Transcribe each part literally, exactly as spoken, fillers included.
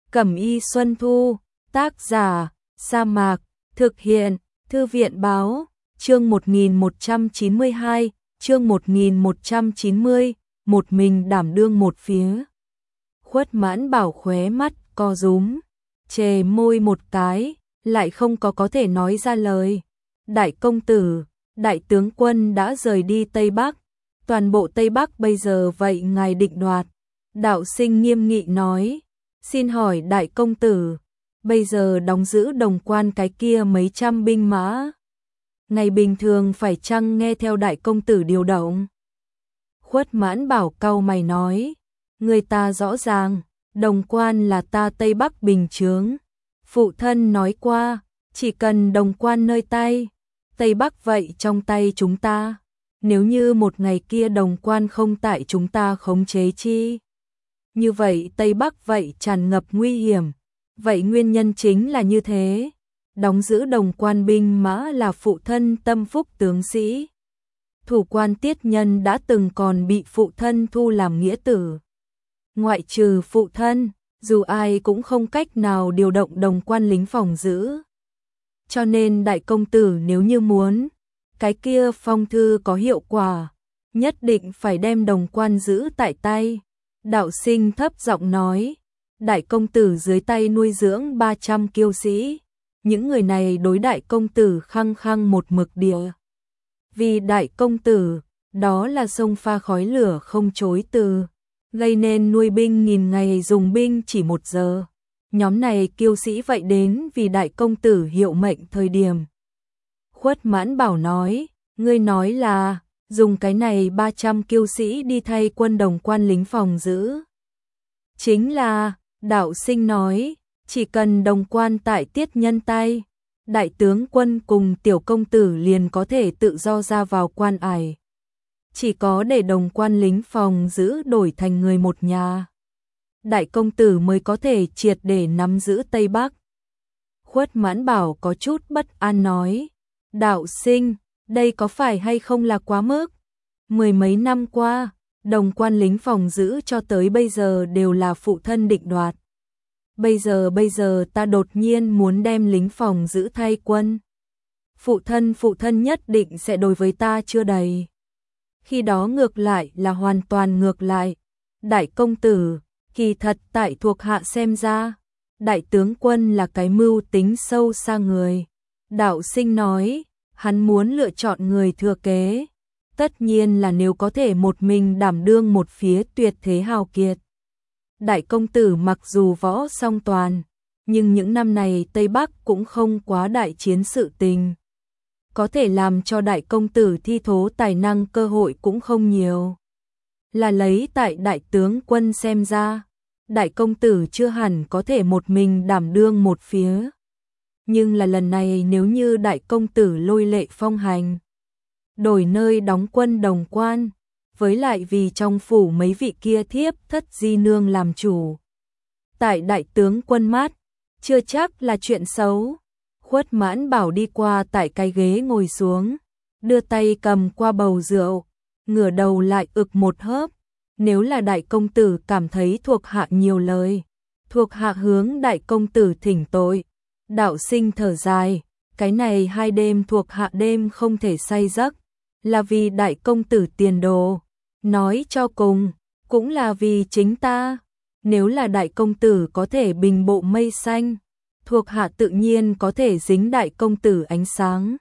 Cẩm y Xuân Thu, tác giả, Sa Mạc, thực hiện, Thư viện báo, chương một nghìn một trăm chín mươi hai, chương một nghìn một trăm chín mươi, một mình đảm đương một phía. Khuất Mãn Bảo khóe mắt co rúm, chề môi một cái, lại không có có thể nói ra lời. Đại công tử, đại tướng quân đã rời đi Tây Bắc, toàn bộ Tây Bắc bây giờ vậy ngài định đoạt. Đạo Sinh nghiêm nghị nói, xin hỏi đại công tử, bây giờ đóng giữ Đồng Quan cái kia mấy trăm binh mã, ngày bình thường phải chăng nghe theo đại công tử điều động? Khuất Mãn Bảo cau mày nói, người ta rõ ràng, Đồng Quan là ta Tây Bắc bình chướng. Phụ thân nói qua, chỉ cần Đồng Quan nơi tay, Tây Bắc vậy trong tay chúng ta. Nếu như một ngày kia Đồng Quan không tại chúng ta khống chế chi, như vậy Tây Bắc vậy tràn ngập nguy hiểm. Vậy nguyên nhân chính là như thế. Đóng giữ Đồng Quan binh mã là phụ thân tâm phúc tướng sĩ. Thủ quan Tiết Nhân đã từng còn bị phụ thân thu làm nghĩa tử. Ngoại trừ phụ thân, dù ai cũng không cách nào điều động Đồng Quan lính phòng giữ. Cho nên đại công tử nếu như muốn, cái kia phong thư có hiệu quả, nhất định phải đem Đồng Quan giữ tại tay. Đạo Sinh thấp giọng nói, đại công tử dưới tay nuôi dưỡng ba trăm kiêu sĩ, những người này đối đại công tử khăng khăng một mực địa. Vì đại công tử, đó là sông pha khói lửa không chối từ, gây nên nuôi binh nghìn ngày dùng binh chỉ một giờ. Nhóm này kiêu sĩ vậy đến vì đại công tử hiệu mệnh thời điểm. Khuất Mãn Bảo nói, ngươi nói là dùng cái này ba trăm kiêu sĩ đi thay quân Đồng Quan lính phòng giữ. Chính là, Đạo Sinh nói, chỉ cần Đồng Quan tại Tiết Nhân tay, đại tướng quân cùng tiểu công tử liền có thể tự do ra vào quan ải. Chỉ có để Đồng Quan lính phòng giữ đổi thành người một nhà, đại công tử mới có thể triệt để nắm giữ Tây Bắc. Khuất Mãn Bảo có chút bất an nói, Đạo Sinh, đây có phải hay không là quá mức? Mười mấy năm qua, Đồng Quan lính phòng giữ cho tới bây giờ đều là phụ thân định đoạt. Bây giờ bây giờ ta đột nhiên muốn đem lính phòng giữ thay quân. Phụ thân phụ thân nhất định sẽ đối với ta chưa đầy. Khi đó ngược lại là hoàn toàn ngược lại. Đại công tử, kỳ thật tại thuộc hạ xem ra, đại tướng quân là cái mưu tính sâu xa người. Đạo Sinh nói, hắn muốn lựa chọn người thừa kế. Tất nhiên là nếu có thể một mình đảm đương một phía tuyệt thế hào kiệt. Đại công tử mặc dù võ song toàn, nhưng những năm này Tây Bắc cũng không quá đại chiến sự tình. Có thể làm cho đại công tử thi thố tài năng cơ hội cũng không nhiều. Là lấy tại đại tướng quân xem ra, đại công tử chưa hẳn có thể một mình đảm đương một phía. Nhưng là lần này nếu như đại công tử lôi lệ phong hành, đổi nơi đóng quân Đồng Quan, với lại vì trong phủ mấy vị kia thiếp thất di nương làm chủ. Tại đại tướng quân mát, chưa chắc là chuyện xấu. Khuất Mãn Bảo đi qua tại cái ghế ngồi xuống, đưa tay cầm qua bầu rượu, ngửa đầu lại ực một hớp. Nếu là đại công tử cảm thấy thuộc hạ nhiều lời, thuộc hạ hướng đại công tử thỉnh tội. Đạo Sinh thở dài, cái này hai đêm thuộc hạ đêm không thể say giấc, là vì đại công tử tiền đồ. Nói cho cùng, cũng là vì chính ta. Nếu là đại công tử có thể bình bộ mây xanh, thuộc hạ tự nhiên có thể dính đại công tử ánh sáng.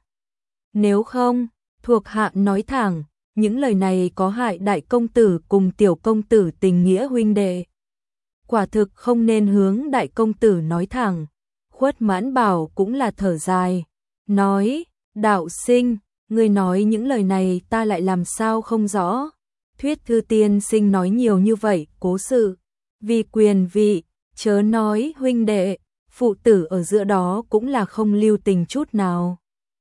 Nếu không, thuộc hạ nói thẳng, những lời này có hại đại công tử cùng tiểu công tử tình nghĩa huynh đệ. Quả thực không nên hướng đại công tử nói thẳng. Khuất Mãn Bảo cũng là thở dài, nói, Đạo Sinh, ngươi nói những lời này ta lại làm sao không rõ. Thuyết thư tiên sinh nói nhiều như vậy, cố sự, vì quyền vị, chớ nói huynh đệ, phụ tử ở giữa đó cũng là không lưu tình chút nào.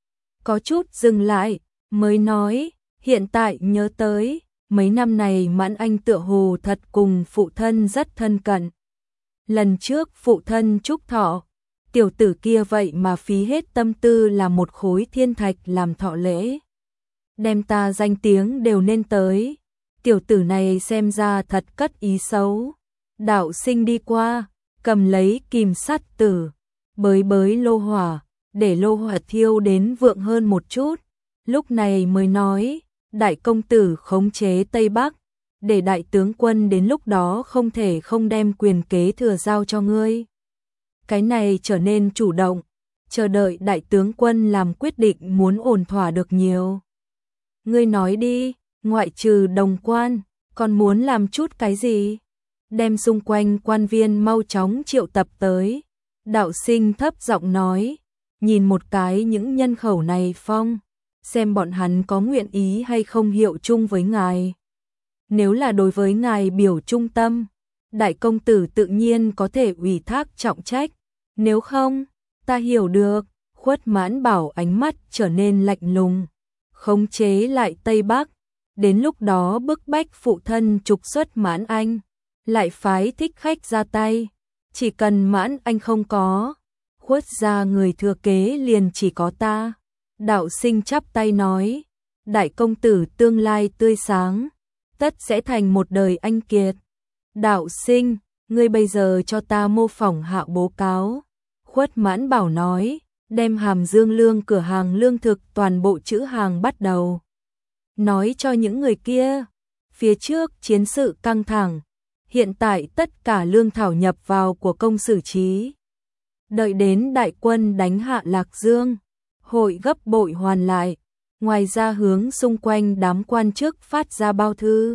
Có chút dừng lại, mới nói, hiện tại nhớ tới, mấy năm này Mãn Anh tựa hồ thật cùng phụ thân rất thân cận. Lần trước phụ thân chúc thọ, tiểu tử kia vậy mà phí hết tâm tư làm một khối thiên thạch làm thọ lễ. Đem ta danh tiếng đều nên tới. Tiểu tử này xem ra thật cất ý xấu. Đạo Sinh đi qua, cầm lấy kìm sắt tử, bới bới lô hỏa, để lô hỏa thiêu đến vượng hơn một chút, lúc này mới nói, đại công tử khống chế Tây Bắc, để đại tướng quân đến lúc đó không thể không đem quyền kế thừa giao cho ngươi. Cái này trở nên chủ động, chờ đợi đại tướng quân làm quyết định muốn ổn thỏa được nhiều. Ngươi nói đi, ngoại trừ Đồng Quan, còn muốn làm chút cái gì? Đem xung quanh quan viên mau chóng triệu tập tới. Đạo Sinh thấp giọng nói, nhìn một cái những nhân khẩu này phong, xem bọn hắn có nguyện ý hay không hiệu chung với ngài. Nếu là đối với ngài biểu trung tâm, đại công tử tự nhiên có thể ủy thác trọng trách, nếu không, ta hiểu được. Khuất Mãn Bảo ánh mắt trở nên lạnh lùng, khống chế lại Tây Bắc, đến lúc đó bức bách phụ thân trục xuất Mãn Anh, lại phái thích khách ra tay, chỉ cần Mãn Anh không có, Khuất gia người thừa kế liền chỉ có ta. Đạo Sinh chắp tay nói, đại công tử tương lai tươi sáng, tất sẽ thành một đời anh kiệt. Đạo Sinh, ngươi bây giờ cho ta mô phỏng hạ bố cáo. Khuất Mãn Bảo nói, đem Hàm Dương lương cửa hàng lương thực toàn bộ chữ hàng bắt đầu. Nói cho những người kia, phía trước chiến sự căng thẳng, hiện tại tất cả lương thảo nhập vào của công xử trí. Đợi đến đại quân đánh hạ Lạc Dương, hội gấp bội hoàn lại, ngoài ra hướng xung quanh đám quan chức phát ra bao thư,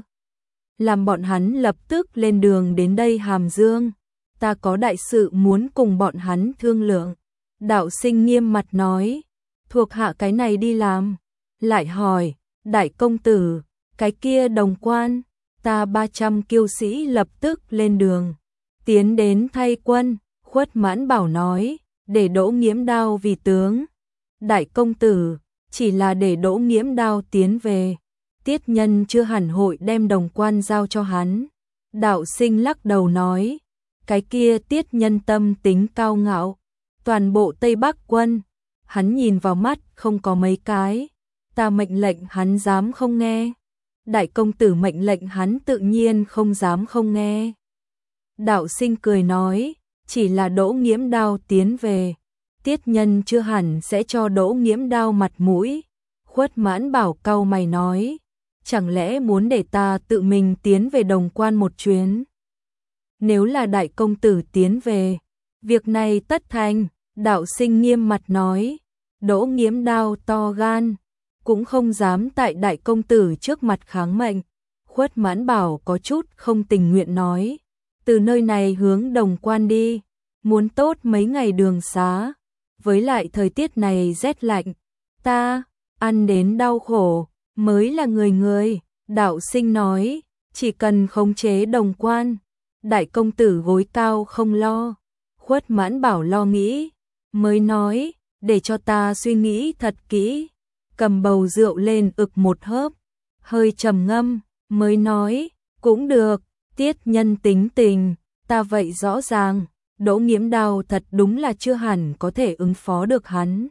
làm bọn hắn lập tức lên đường đến đây Hàm Dương. Ta có đại sự muốn cùng bọn hắn thương lượng. Đạo Sinh nghiêm mặt nói, thuộc hạ cái này đi làm. Lại hỏi, đại công tử, cái kia Đồng Quan, ta ba trăm kiêu sĩ lập tức lên đường, tiến đến thay quân. Khuất Mãn Bảo nói, để Đỗ Nghiễm Đao vì tướng. Đại công tử, chỉ là để Đỗ Nghiễm Đao tiến về, Tiết Nhân chưa hẳn hội đem Đồng Quan giao cho hắn. Đạo Sinh lắc đầu nói, cái kia Tiết Nhân tâm tính cao ngạo, toàn bộ Tây Bắc quân, hắn nhìn vào mắt không có mấy cái, ta mệnh lệnh hắn dám không nghe. Đại công tử mệnh lệnh hắn tự nhiên không dám không nghe. Đạo Sinh cười nói, chỉ là Đỗ Nghiễm Đao tiến về, Tiết Nhân chưa hẳn sẽ cho Đỗ Nghiễm Đao mặt mũi. Khuất Mãn Bảo cau mày nói, chẳng lẽ muốn để ta tự mình tiến về Đồng Quan một chuyến? Nếu là đại công tử tiến về, việc này tất thành. Đạo Sinh nghiêm mặt nói, Đỗ Nghiễm Đao to gan, cũng không dám tại đại công tử trước mặt kháng mệnh. Khuất Mãn Bảo có chút không tình nguyện nói, từ nơi này hướng Đồng Quan đi, muốn tốt mấy ngày đường xá, với lại thời tiết này rét lạnh, ta ăn đến đau khổ, mới là người người. Đạo Sinh nói, chỉ cần khống chế Đồng Quan, đại công tử gối cao không lo. Khuất Mãn Bảo lo nghĩ, mới nói, để cho ta suy nghĩ thật kỹ. Cầm bầu rượu lên ực một hớp, hơi trầm ngâm, mới nói, cũng được. Tiết Nhân tính tình, ta vậy rõ ràng, Đỗ Nghiễm Đao thật đúng là chưa hẳn có thể ứng phó được hắn.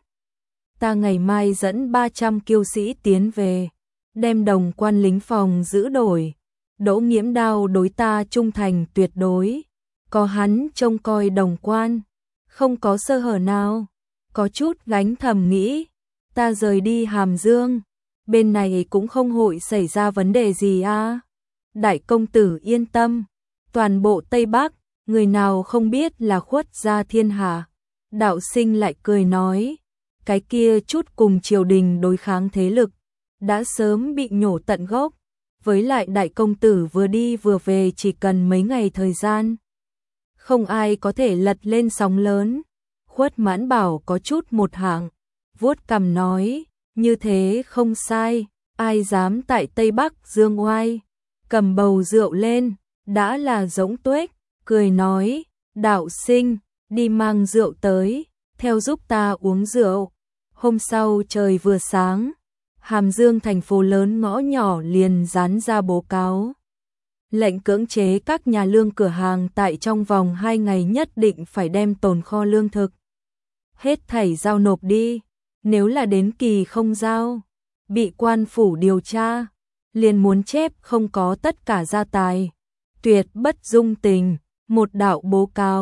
Ta ngày mai dẫn ba trăm kiêu sĩ tiến về, đem Đồng Quan lính phòng giữ đổi. Đỗ Nghiễm Đao đối ta trung thành tuyệt đối, có hắn trông coi Đồng Quan, không có sơ hở nào. Có chút gánh thầm nghĩ, ta rời đi Hàm Dương, bên này cũng không hội xảy ra vấn đề gì à. Đại công tử yên tâm, toàn bộ Tây Bắc, người nào không biết là Khuất gia thiên hạ. Đạo Sinh lại cười nói, cái kia chút cùng triều đình đối kháng thế lực, đã sớm bị nhổ tận gốc, với lại đại công tử vừa đi vừa về chỉ cần mấy ngày thời gian, không ai có thể lật lên sóng lớn. Khuất Mãn Bảo có chút một hạng, vuốt cằm nói, như thế không sai, ai dám tại Tây Bắc dương oai. Cầm bầu rượu lên, đã là Giống Tuếch, cười nói, Đạo Sinh, đi mang rượu tới, theo giúp ta uống rượu. Hôm sau trời vừa sáng, Hàm Dương thành phố lớn ngõ nhỏ liền dán ra bố cáo, lệnh cưỡng chế các nhà lương cửa hàng tại trong vòng hai ngày nhất định phải đem tồn kho lương thực hết thảy giao nộp đi, nếu là đến kỳ không giao, bị quan phủ điều tra, liền muốn chép không có tất cả gia tài, tuyệt bất dung tình. Một đạo bố cáo,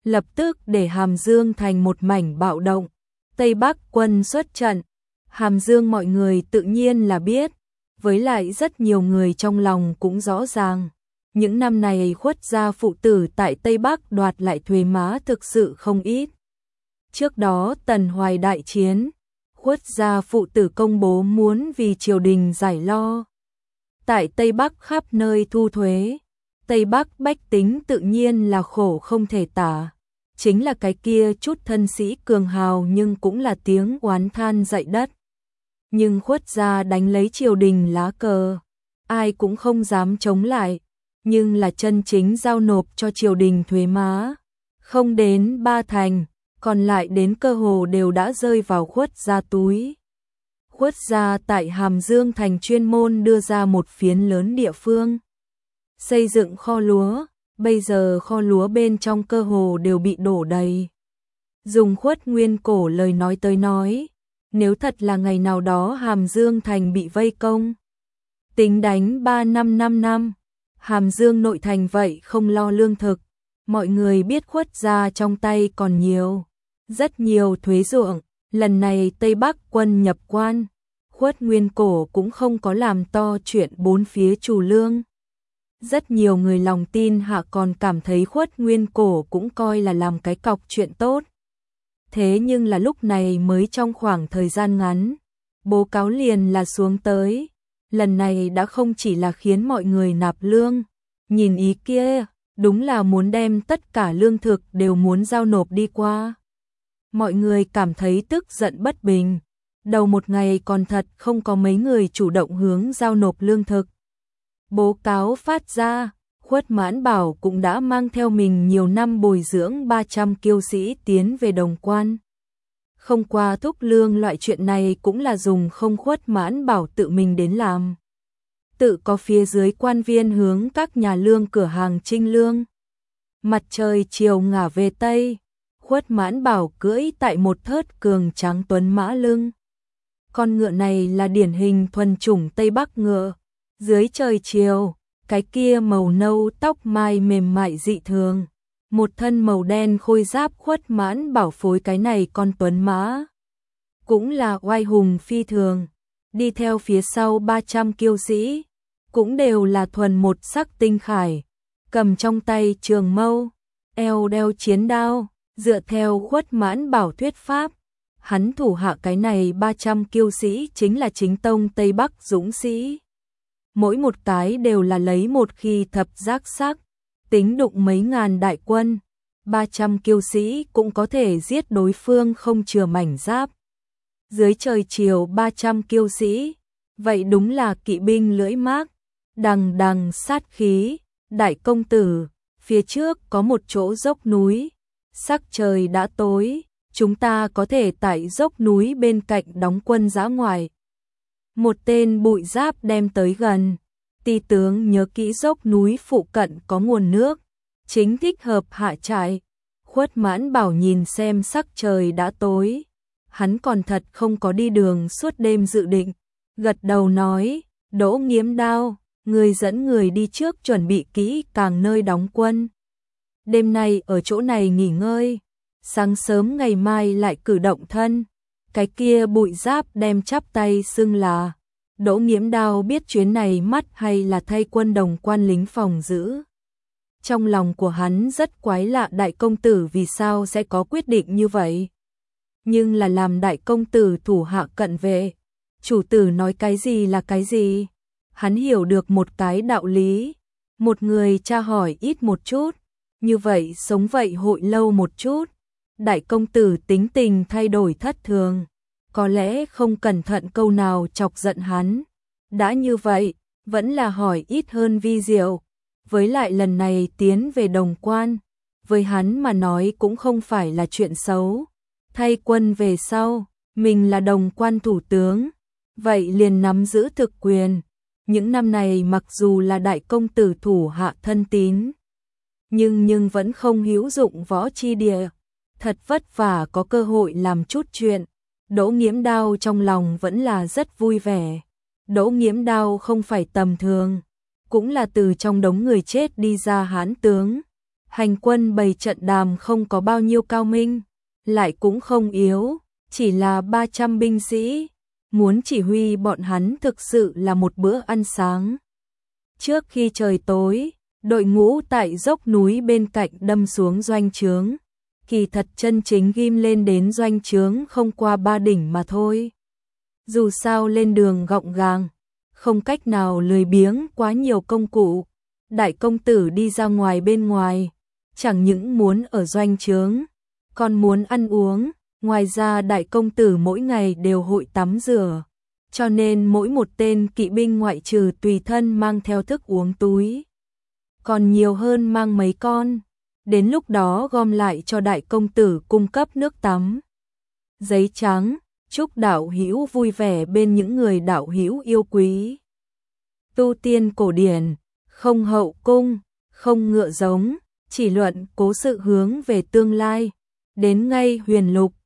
lập tức để Hàm Dương thành một mảnh bạo động. Tây Bắc quân xuất trận, Hàm Dương mọi người tự nhiên là biết, với lại rất nhiều người trong lòng cũng rõ ràng. Những năm này Khuất gia phụ tử tại Tây Bắc đoạt lại thuế má thực sự không ít. Trước đó Tần Hoài đại chiến, Khuất gia phụ tử công bố muốn vì triều đình giải lo. Tại Tây Bắc khắp nơi thu thuế, Tây Bắc bách tính tự nhiên là khổ không thể tả. Chính là cái kia chút thân sĩ cường hào nhưng cũng là tiếng oán than dậy đất. Nhưng Khuất gia đánh lấy triều đình lá cờ, ai cũng không dám chống lại, nhưng là chân chính giao nộp cho triều đình thuế má, không đến ba thành, còn lại đến cơ hồ đều đã rơi vào Khuất gia túi. Khuất gia tại Hàm Dương thành chuyên môn đưa ra một phiến lớn địa phương, xây dựng kho lúa, bây giờ kho lúa bên trong cơ hồ đều bị đổ đầy. Dùng Khuất Nguyên Cổ lời nói tới nói, nếu thật là ngày nào đó Hàm Dương thành bị vây công, tính đánh ba năm năm năm, Hàm Dương nội thành vậy không lo lương thực, mọi người biết Khuất gia trong tay còn nhiều, rất nhiều thuế ruộng, lần này Tây Bắc quân nhập quan, Khuất Nguyên Cổ cũng không có làm to chuyện bốn phía trù lương. Rất nhiều người lòng tin hạ còn cảm thấy Khuất Nguyên Cổ cũng coi là làm cái cọc chuyện tốt. Thế nhưng là lúc này mới trong khoảng thời gian ngắn, bố cáo liền là xuống tới. Lần này đã không chỉ là khiến mọi người nạp lương, nhìn ý kia, đúng là muốn đem tất cả lương thực đều muốn giao nộp đi qua. Mọi người cảm thấy tức giận bất bình, đầu một ngày còn thật không có mấy người chủ động hướng giao nộp lương thực. Bố cáo phát ra, Khuất Mãn Bảo cũng đã mang theo mình nhiều năm bồi dưỡng ba trăm kiêu sĩ tiến về Đồng Quan. Không qua thúc lương loại chuyện này cũng là dùng không Khuất Mãn Bảo tự mình đến làm. Tự có phía dưới quan viên hướng các nhà lương cửa hàng trinh lương. Mặt trời chiều ngả về Tây, Khuất Mãn Bảo cưỡi tại một thớt cường trắng tuấn mã lưng. Con ngựa này là điển hình thuần chủng Tây Bắc ngựa. Dưới trời chiều, cái kia màu nâu tóc mai mềm mại dị thường, một thân màu đen khôi giáp Khuất Mãn Bảo phối cái này con tuấn mã, cũng là oai hùng phi thường. Đi theo phía sau ba trăm kiêu sĩ, cũng đều là thuần một sắc tinh khải, cầm trong tay trường mâu, eo đeo chiến đao, dựa theo Khuất Mãn Bảo thuyết pháp, hắn thủ hạ cái này ba trăm kiêu sĩ chính là chính tông Tây Bắc dũng sĩ. Mỗi một cái đều là lấy một khi thập giác sắc, tính đụng mấy ngàn đại quân, ba trăm kiêu sĩ cũng có thể giết đối phương không chừa mảnh giáp. Dưới trời chiều ba trăm kiêu sĩ, vậy đúng là kỵ binh lưỡi mác, đằng đằng sát khí. Đại công tử, phía trước có một chỗ dốc núi, sắc trời đã tối, chúng ta có thể tại dốc núi bên cạnh đóng quân dã ngoại. Một tên bụi giáp đem tới gần, ti tướng nhớ kỹ dốc núi phụ cận có nguồn nước, chính thích hợp hạ trại. Khuất Mãn Bảo nhìn xem sắc trời đã tối, hắn còn thật không có đi đường suốt đêm dự định, gật đầu nói, Đỗ Nghiễm Đao, người dẫn người đi trước chuẩn bị kỹ càng nơi đóng quân. Đêm nay ở chỗ này nghỉ ngơi, sáng sớm ngày mai lại cử động thân. Cái kia bụi giáp đem chắp tay xưng là Đỗ Nghiễm Đao biết chuyến này mắt hay là thay quân Đồng Quan lính phòng giữ. Trong lòng của hắn rất quái lạ đại công tử vì sao sẽ có quyết định như vậy. Nhưng là làm đại công tử thủ hạ cận vệ, chủ tử nói cái gì là cái gì. Hắn hiểu được một cái đạo lý, một người tra hỏi ít một chút, như vậy sống vậy hội lâu một chút. Đại công tử tính tình thay đổi thất thường, có lẽ không cẩn thận câu nào chọc giận hắn. Đã như vậy, vẫn là hỏi ít hơn vi diệu. Với lại lần này tiến về Đồng Quan, với hắn mà nói cũng không phải là chuyện xấu. Thay quân về sau, mình là Đồng Quan thủ tướng, vậy liền nắm giữ thực quyền. Những năm này mặc dù là đại công tử thủ hạ thân tín, nhưng nhưng vẫn không hữu dụng võ chi địa. Thật vất vả có cơ hội làm chút chuyện, Đỗ Nghiễm Đao trong lòng vẫn là rất vui vẻ. Đỗ Nghiễm Đao không phải tầm thường, cũng là từ trong đống người chết đi ra hán tướng. Hành quân bày trận đàm không có bao nhiêu cao minh, lại cũng không yếu, chỉ là ba trăm binh sĩ, muốn chỉ huy bọn hắn thực sự là một bữa ăn sáng. Trước khi trời tối, đội ngũ tại dốc núi bên cạnh đâm xuống doanh trướng, kỳ thật chân chính ghim lên đến doanh trướng không qua ba đỉnh mà thôi. Dù sao lên đường gọng gàng, không cách nào lười biếng quá nhiều công cụ, đại công tử đi ra ngoài bên ngoài, chẳng những muốn ở doanh trướng, còn muốn ăn uống, ngoài ra đại công tử mỗi ngày đều hội tắm rửa, cho nên mỗi một tên kỵ binh ngoại trừ tùy thân mang theo thức uống túi, còn nhiều hơn mang mấy con, đến lúc đó gom lại cho đại công tử cung cấp nước tắm. Giấy trắng, chúc đạo hữu vui vẻ bên những người đạo hữu yêu quý. Tu tiên cổ điển, không hậu cung, không ngựa giống, chỉ luận cố sự hướng về tương lai, đến ngay huyền lục,